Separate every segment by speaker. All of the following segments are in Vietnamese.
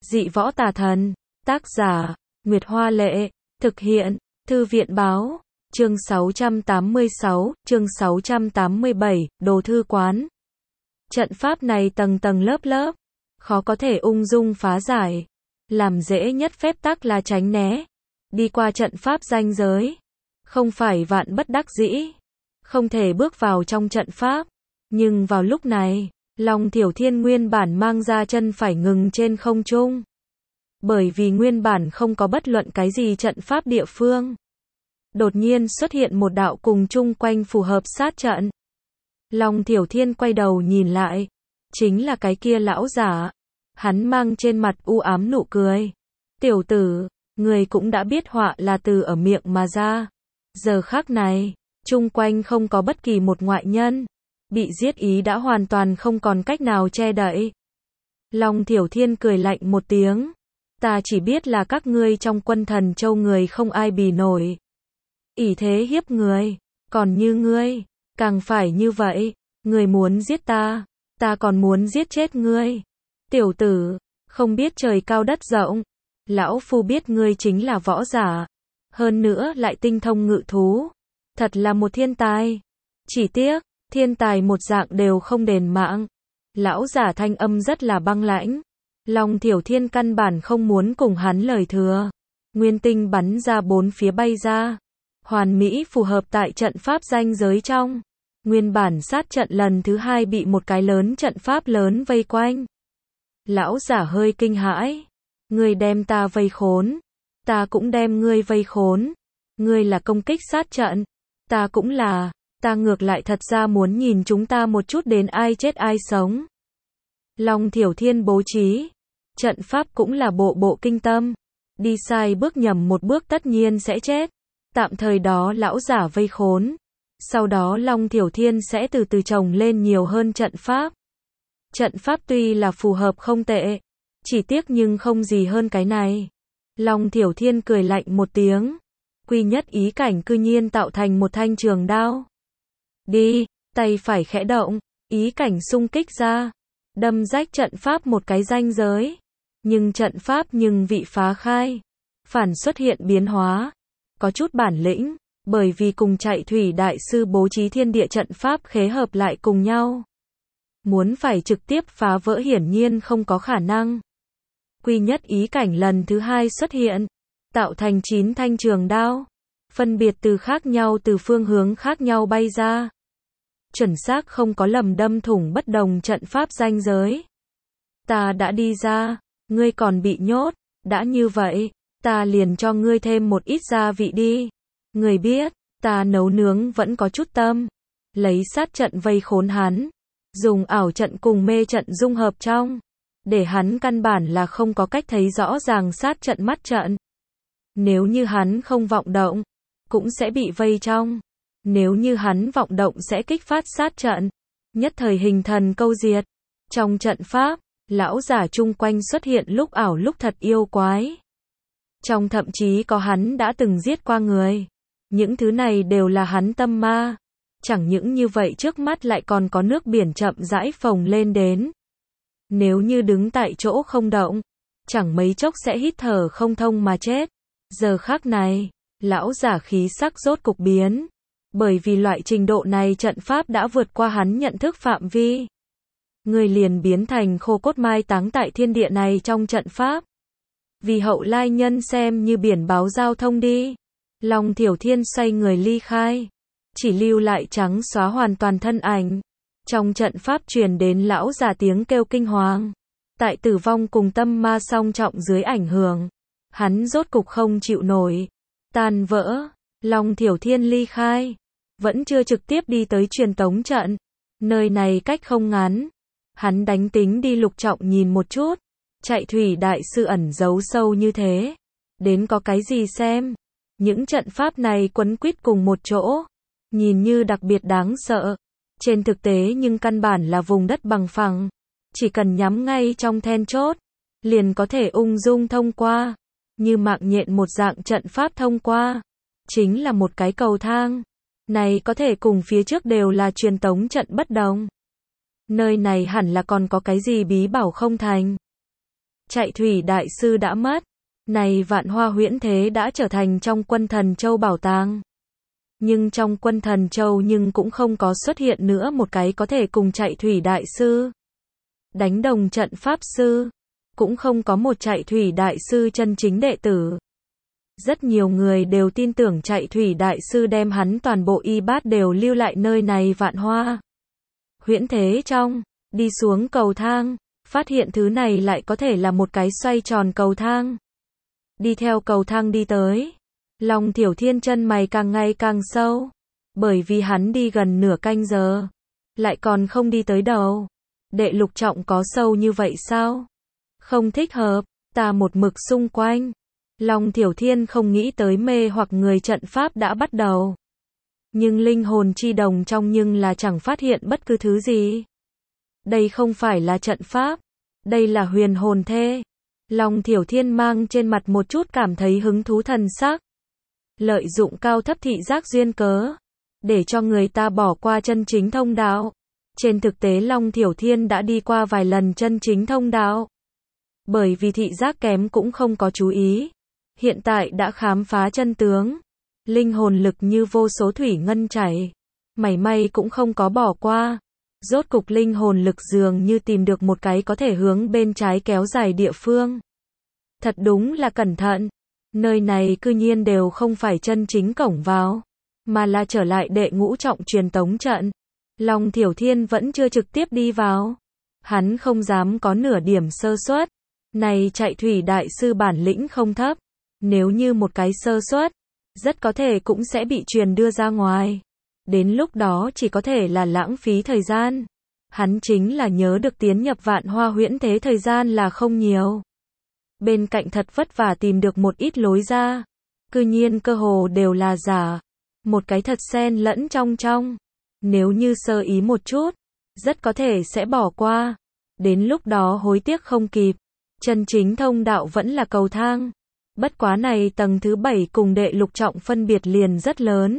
Speaker 1: Dị võ tà thần. Tác giả, Nguyệt Hoa Lệ. Thực hiện, Thư viện Báo. Chương 686, chương 687, Đồ thư quán. Trận pháp này tầng tầng lớp lớp, khó có thể ung dung phá giải. Làm dễ nhất phép tắc là tránh né. Đi qua trận pháp ranh giới. Không phải vạn bất đắc dĩ. Không thể bước vào trong trận pháp. Nhưng vào lúc này, Long Thiểu Thiên nguyên bản mang ra chân phải ngừng trên không trung. Bởi vì nguyên bản không có bất luận cái gì trận pháp địa phương. Đột nhiên xuất hiện một đạo cùng chung quanh phù hợp sát trận. Long Thiểu Thiên quay đầu nhìn lại. Chính là cái kia lão giả. Hắn mang trên mặt u ám nụ cười. Tiểu tử, người cũng đã biết họa là từ ở miệng mà ra. Giờ khắc này, chung quanh không có bất kỳ một ngoại nhân. Bị giết ý đã hoàn toàn không còn cách nào che đậy. Long Thiểu Thiên cười lạnh một tiếng. Ta chỉ biết là các ngươi trong Quân Thần Châu người không ai bì nổi. Ỷ thế hiếp người. Còn như ngươi, càng phải như vậy. Ngươi muốn giết ta, ta còn muốn giết chết ngươi. Tiểu tử, không biết trời cao đất rộng. Lão phu biết ngươi chính là võ giả. Hơn nữa lại tinh thông ngự thú. Thật là một thiên tài. Chỉ tiếc, thiên tài một dạng đều không đền mạng. Lão giả thanh âm rất là băng lãnh. Long Thiểu Thiên căn bản không muốn cùng hắn lời thừa. Nguyên tinh bắn ra bốn phía bay ra. Hoàn mỹ phù hợp tại trận pháp ranh giới trong. Nguyên bản sát trận lần thứ hai bị một cái lớn trận pháp lớn vây quanh. Lão giả hơi kinh hãi. Ngươi đem ta vây khốn. Ta cũng đem ngươi vây khốn. Ngươi là công kích sát trận. Ta cũng là. Ta ngược lại thật ra muốn nhìn chúng ta một chút đến ai chết ai sống. Long Thiểu Thiên bố trí. Trận pháp cũng là bộ bộ kinh tâm. Đi sai bước nhầm một bước tất nhiên sẽ chết. Tạm thời đó lão giả vây khốn. Sau đó Long Thiểu Thiên sẽ từ từ chồng lên nhiều hơn trận pháp. Trận pháp tuy là phù hợp không tệ. Chỉ tiếc nhưng không gì hơn cái này. Long Thiểu Thiên cười lạnh một tiếng. Quy nhất ý cảnh cư nhiên tạo thành một thanh trường đao. Đi, tay phải khẽ động. Ý cảnh xung kích ra. Đâm rách trận pháp một cái ranh giới. Nhưng trận pháp nhưng vị phá khai. Phản xuất hiện biến hóa. Có chút bản lĩnh. Bởi vì cùng chạy thủy đại sư bố trí thiên địa trận pháp khế hợp lại cùng nhau. Muốn phải trực tiếp phá vỡ hiển nhiên không có khả năng. Quy nhất ý cảnh lần thứ hai xuất hiện. Tạo thành 9 thanh trường đao. Phân biệt từ phương hướng khác nhau bay ra. Chuẩn xác không có lầm đâm thủng bất đồng trận pháp ranh giới. Ta đã đi ra. Ngươi còn bị nhốt. Đã như vậy, ta liền cho ngươi thêm một ít gia vị đi. Ngươi biết, ta nấu nướng vẫn có chút tâm. Lấy sát trận vây khốn hắn. Dùng ảo trận cùng mê trận dung hợp trong. Để hắn căn bản là không có cách thấy rõ ràng sát trận mắt trận. Nếu như hắn không vọng động, cũng sẽ bị vây trong. Nếu như hắn vọng động sẽ kích phát sát trận. Nhất thời hình thần câu diệt. Trong trận pháp, lão giả chung quanh xuất hiện lúc ảo lúc thật yêu quái. Trong thậm chí có hắn đã từng giết qua người. Những thứ này đều là hắn tâm ma. Chẳng những như vậy trước mắt lại còn có nước biển chậm rãi phồng lên đến. Nếu như đứng tại chỗ không động, chẳng mấy chốc sẽ hít thở không thông mà chết. Giờ khắc này, lão giả khí sắc rốt cục biến. Bởi vì loại trình độ này trận pháp đã vượt qua hắn nhận thức phạm vi. Người liền biến thành khô cốt mai táng tại thiên địa này trong trận pháp. Vì hậu lai nhân xem như biển báo giao thông đi. Long Thiểu Thiên xoay người ly khai. Chỉ lưu lại trắng xóa hoàn toàn thân ảnh. Trong trận pháp truyền đến lão già tiếng kêu kinh hoàng. Tại tử vong cùng tâm ma song trọng dưới ảnh hưởng. Hắn rốt cục không chịu nổi. Tan vỡ. Long Thiểu Thiên ly khai. Vẫn chưa trực tiếp đi tới truyền tống trận. Nơi này cách không ngắn. Hắn đánh tính đi lục trọng nhìn một chút. Chạy thủy đại sư ẩn giấu sâu như thế. Đến có cái gì xem. Những trận pháp này quấn quýt cùng một chỗ. Nhìn như đặc biệt đáng sợ. Trên thực tế nhưng căn bản là vùng đất bằng phẳng. Chỉ cần nhắm ngay trong then chốt. Liền có thể ung dung thông qua. Như mạng nhện một dạng trận pháp thông qua. Chính là một cái cầu thang. Này có thể cùng phía trước đều là truyền tống trận bất đồng. Nơi này hẳn là còn có cái gì bí bảo không thành. Chạy thủy đại sư đã mất. Này Vạn Hoa huyễn thế đã trở thành trong Quân Thần Châu bảo tàng. Nhưng trong Quân Thần Châu nhưng cũng không có xuất hiện nữa một cái có thể cùng chạy thủy đại sư đánh đồng trận pháp sư. Cũng không có một chạy thủy đại sư chân chính đệ tử. Rất nhiều người đều tin tưởng chạy thủy đại sư đem hắn toàn bộ y bát đều lưu lại nơi này Vạn Hoa huyễn thế trong. Đi xuống cầu thang, phát hiện thứ này lại có thể là một cái xoay tròn cầu thang. Đi theo cầu thang đi tới. Long Thiểu Thiên chân mày càng ngày càng sâu. Bởi vì hắn đi gần nửa canh giờ. Lại còn không đi tới đầu. Đệ lục trọng có sâu như vậy sao? Không thích hợp, ta một mực xung quanh. Long Thiểu Thiên không nghĩ tới mê hoặc người trận pháp đã bắt đầu. Nhưng linh hồn chi đồng trong nhưng là chẳng phát hiện bất cứ thứ gì. Đây không phải là trận pháp. Đây là huyền hồn thê. Long Thiểu Thiên mang trên mặt một chút cảm thấy hứng thú thần sắc. Lợi dụng cao thấp thị giác duyên cớ. Để cho người ta bỏ qua chân chính thông đạo. Trên thực tế Long Thiểu Thiên đã đi qua vài lần chân chính thông đạo. Bởi vì thị giác kém cũng không có chú ý. Hiện tại đã khám phá chân tướng. Linh hồn lực như vô số thủy ngân chảy. Mảy may cũng không có bỏ qua. Rốt cục linh hồn lực dường như tìm được một cái có thể hướng bên trái kéo dài địa phương. Thật đúng là cẩn thận. Nơi này cư nhiên đều không phải chân chính cổng vào. Mà là trở lại đệ ngũ trọng truyền tống trận. Long Thiểu Thiên vẫn chưa trực tiếp đi vào. Hắn không dám có nửa điểm sơ suất. Này chạy thủy đại sư bản lĩnh không thấp. Nếu như một cái sơ suất, rất có thể cũng sẽ bị truyền đưa ra ngoài. Đến lúc đó chỉ có thể là lãng phí thời gian. Hắn chính là nhớ được tiến nhập Vạn Hoa huyễn thế thời gian là không nhiều. Bên cạnh thật vất vả tìm được một ít lối ra. Cư nhiên cơ hồ đều là giả. Một cái thật xen lẫn trong. Nếu như sơ ý một chút, rất có thể sẽ bỏ qua. Đến lúc đó hối tiếc không kịp. Chân chính thông đạo vẫn là cầu thang. Bất quá này tầng thứ 7 cùng đệ lục trọng phân biệt liền rất lớn.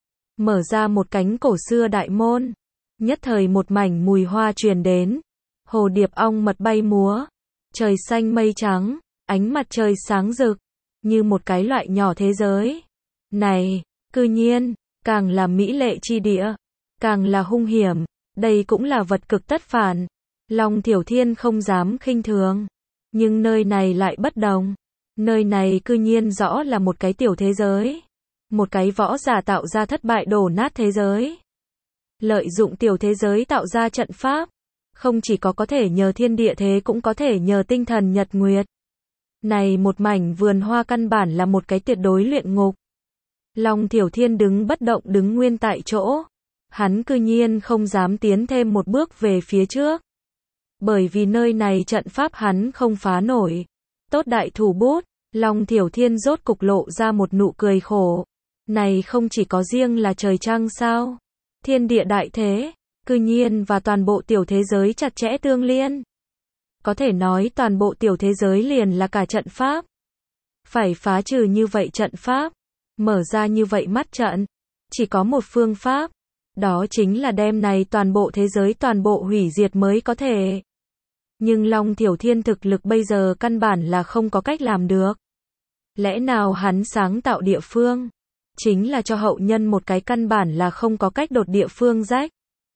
Speaker 1: Mở ra một cánh cổ xưa đại môn. Nhất thời một mảnh mùi hoa truyền đến. Hồ điệp ong mật bay múa. Trời xanh mây trắng. Ánh mặt trời sáng rực. Như một cái loại nhỏ thế giới. Này, cư nhiên, càng là mỹ lệ chi địa. Càng là hung hiểm. Đây cũng là vật cực tất phản. Long Thiểu Thiên không dám khinh thường. Nhưng nơi này lại bất đồng. Nơi này cư nhiên rõ là một cái tiểu thế giới. Một cái võ giả tạo ra thất bại đổ nát thế giới. Lợi dụng tiểu thế giới tạo ra trận pháp. Không chỉ có thể nhờ thiên địa thế cũng có thể nhờ tinh thần nhật nguyệt. Này một mảnh vườn hoa căn bản là một cái tuyệt đối luyện ngục. Long Thiểu Thiên đứng bất động đứng nguyên tại chỗ. Hắn cư nhiên không dám tiến thêm một bước về phía trước. Bởi vì nơi này trận pháp hắn không phá nổi. Tốt đại thủ bút, Long Thiểu Thiên rốt cục lộ ra một nụ cười khổ. Này không chỉ có riêng là trời trăng sao? Thiên địa đại thế, cư nhiên và toàn bộ tiểu thế giới chặt chẽ tương liên. Có thể nói toàn bộ tiểu thế giới liền là cả trận pháp. Phải phá trừ như vậy trận pháp, mở ra như vậy mắt trận, chỉ có một phương pháp. Đó chính là đem này toàn bộ thế giới toàn bộ hủy diệt mới có thể. Nhưng Long Thiểu Thiên thực lực bây giờ căn bản là không có cách làm được. Lẽ nào hắn sáng tạo địa phương? Chính là cho hậu nhân một cái căn bản là không có cách đột địa phương rách.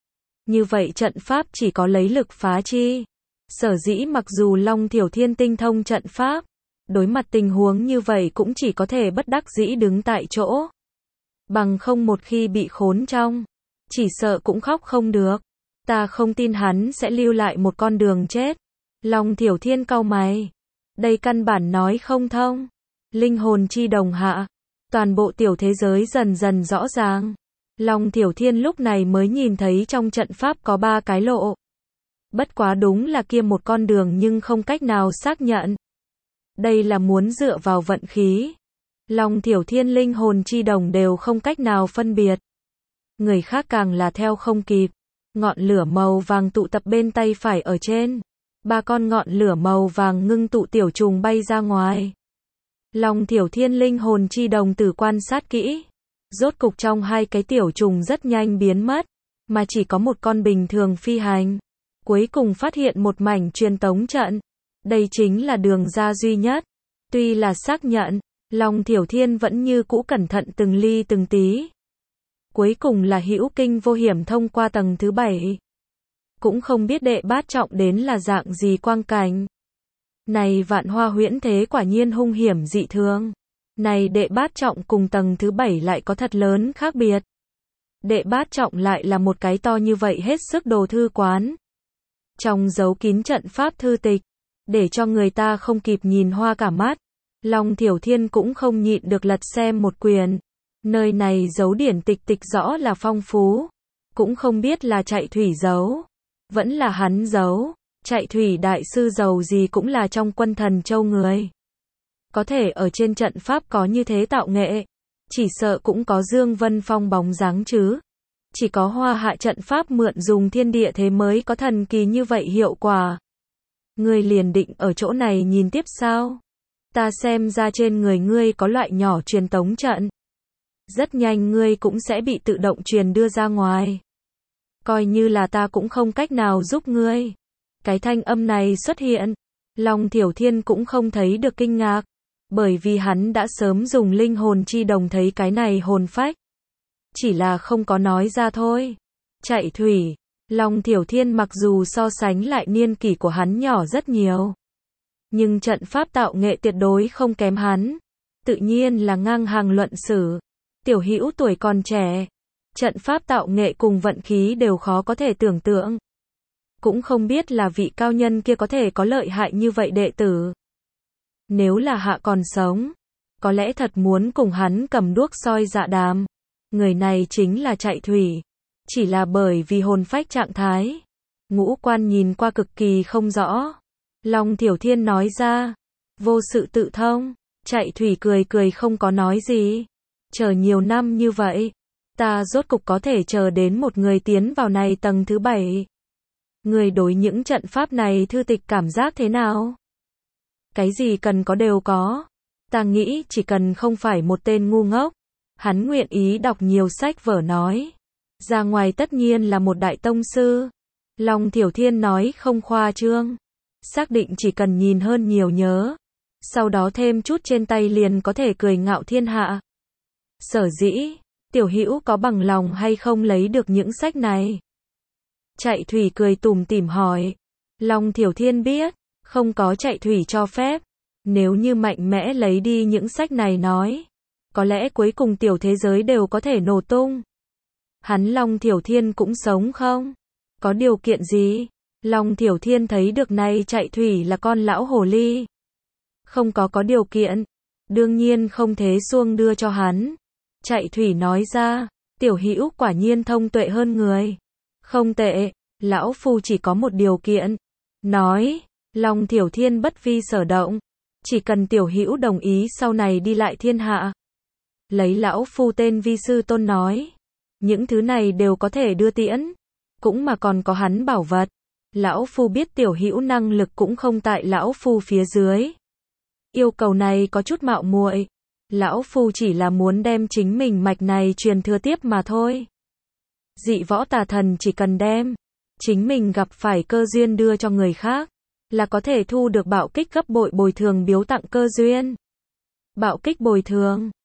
Speaker 1: Như vậy trận pháp chỉ có lấy lực phá chi. Sở dĩ mặc dù Long Thiểu Thiên tinh thông trận pháp, đối mặt tình huống như vậy cũng chỉ có thể bất đắc dĩ đứng tại chỗ. Bằng không một khi bị khốn trong, chỉ sợ cũng khóc không được. Ta không tin hắn sẽ lưu lại một con đường chết. Long Thiểu Thiên cau mày. Đây căn bản nói không thông. Linh hồn chi đồng hạ. Toàn bộ tiểu thế giới dần dần rõ ràng. Long Thiểu Thiên lúc này mới nhìn thấy trong trận pháp có 3 cái lộ. Bất quá đúng là kia một con đường nhưng không cách nào xác nhận. Đây là muốn dựa vào vận khí. Long Thiểu Thiên linh hồn chi đồng đều không cách nào phân biệt. Người khác càng là theo không kịp. Ngọn lửa màu vàng tụ tập bên tay phải ở trên. 3 con ngọn lửa màu vàng ngưng tụ tiểu trùng bay ra ngoài. Long Thiểu Thiên linh hồn chi đồng tử quan sát kỹ. Rốt cục trong 2 cái tiểu trùng rất nhanh biến mất. Mà chỉ có một con bình thường phi hành. Cuối cùng phát hiện một mảnh truyền tống trận. Đây chính là đường ra duy nhất. Tuy là xác nhận, Long Thiểu Thiên vẫn như cũ cẩn thận từng ly từng tí. Cuối cùng là hữu kinh vô hiểm thông qua tầng thứ 7. Cũng không biết đệ bát trọng đến là dạng gì quang cảnh. Này Vạn Hoa huyễn thế quả nhiên hung hiểm dị thường. Này đệ bát trọng cùng tầng thứ 7 lại có thật lớn khác biệt. Đệ bát trọng lại là một cái to như vậy hết sức đồ thư quán. Trong giấu kín trận pháp thư tịch, để cho người ta không kịp nhìn hoa cả mắt. Long Thiểu Thiên cũng không nhịn được lật xem một quyển. Nơi này giấu điển tịch tịch rõ là phong phú. Cũng không biết là chạy thủy giấu. Vẫn là hắn giấu. Chạy thủy đại sư giàu gì cũng là trong Quân Thần Châu người. Có thể ở trên trận pháp có như thế tạo nghệ. Chỉ sợ cũng có Dương Vân Phong bóng dáng chứ. Chỉ có Hoa Hạ trận pháp mượn dùng thiên địa thế mới có thần kỳ như vậy hiệu quả. Ngươi liền định ở chỗ này nhìn tiếp sao? Ta xem ra trên người ngươi có loại nhỏ truyền tống trận. Rất nhanh ngươi cũng sẽ bị tự động truyền đưa ra ngoài. Coi như là ta cũng không cách nào giúp ngươi. Cái thanh âm này xuất hiện. Long Thiểu Thiên cũng không thấy được kinh ngạc. Bởi vì hắn đã sớm dùng linh hồn chi đồng thấy cái này hồn phách. Chỉ là không có nói ra thôi. Chạy thủy. Long Thiểu Thiên mặc dù so sánh lại niên kỷ của hắn nhỏ rất nhiều. Nhưng trận pháp tạo nghệ tuyệt đối không kém hắn. Tự nhiên là ngang hàng luận sử. Tiểu Hữu tuổi còn trẻ. Trận pháp tạo nghệ cùng vận khí đều khó có thể tưởng tượng. Cũng không biết là vị cao nhân kia có thể có lợi hại như vậy đệ tử. Nếu là hạ còn sống, có lẽ thật muốn cùng hắn cầm đuốc soi dạ đàm. Người này chính là chạy thủy. Chỉ là bởi vì hồn phách trạng thái. Ngũ quan nhìn qua cực kỳ không rõ. Long Thiểu Thiên nói ra. Vô sự tự thông. Chạy thủy cười cười không có nói gì. Chờ nhiều năm như vậy. Ta rốt cục có thể chờ đến một người tiến vào này tầng thứ 7. Người đối những trận pháp này thư tịch cảm giác thế nào? Cái gì cần có đều có. Ta nghĩ chỉ cần không phải một tên ngu ngốc. Hắn nguyện ý đọc nhiều sách vở nói. Ra ngoài tất nhiên là một đại tông sư. Long Thiểu Thiên nói không khoa trương. Xác định chỉ cần nhìn hơn nhiều nhớ. Sau đó thêm chút trên tay liền có thể cười ngạo thiên hạ. Sở dĩ, Tiểu Hữu có bằng lòng hay không lấy được những sách này? Chạy thủy cười tủm tỉm hỏi. Long Thiểu Thiên biết, không có chạy thủy cho phép. Nếu như mạnh mẽ lấy đi những sách này nói. Có lẽ cuối cùng tiểu thế giới đều có thể nổ tung. Hắn Long Thiểu Thiên cũng sống không? Có điều kiện gì? Long Thiểu Thiên thấy được này chạy thủy là con lão hồ ly. Không có điều kiện. Đương nhiên không thế xuông đưa cho hắn. Chạy thủy nói ra, Tiểu Hữu quả nhiên thông tuệ hơn người. Không tệ, lão phu chỉ có một điều kiện. Nói, Long Thiểu Thiên bất vi sở động. Chỉ cần Tiểu Hữu đồng ý sau này đi lại thiên hạ. Lấy lão phu tên vi sư tôn nói. Những thứ này đều có thể đưa tiễn. Cũng mà còn có hắn bảo vật. Lão phu biết Tiểu Hữu năng lực cũng không tại lão phu phía dưới. Yêu cầu này có chút mạo muội. Lão phu chỉ là muốn đem chính mình mạch này truyền thừa tiếp mà thôi. Dị võ tà thần chỉ cần đem chính mình gặp phải cơ duyên đưa cho người khác, là có thể thu được bạo kích gấp bội bồi thường biếu tặng cơ duyên. Bạo kích bồi thường,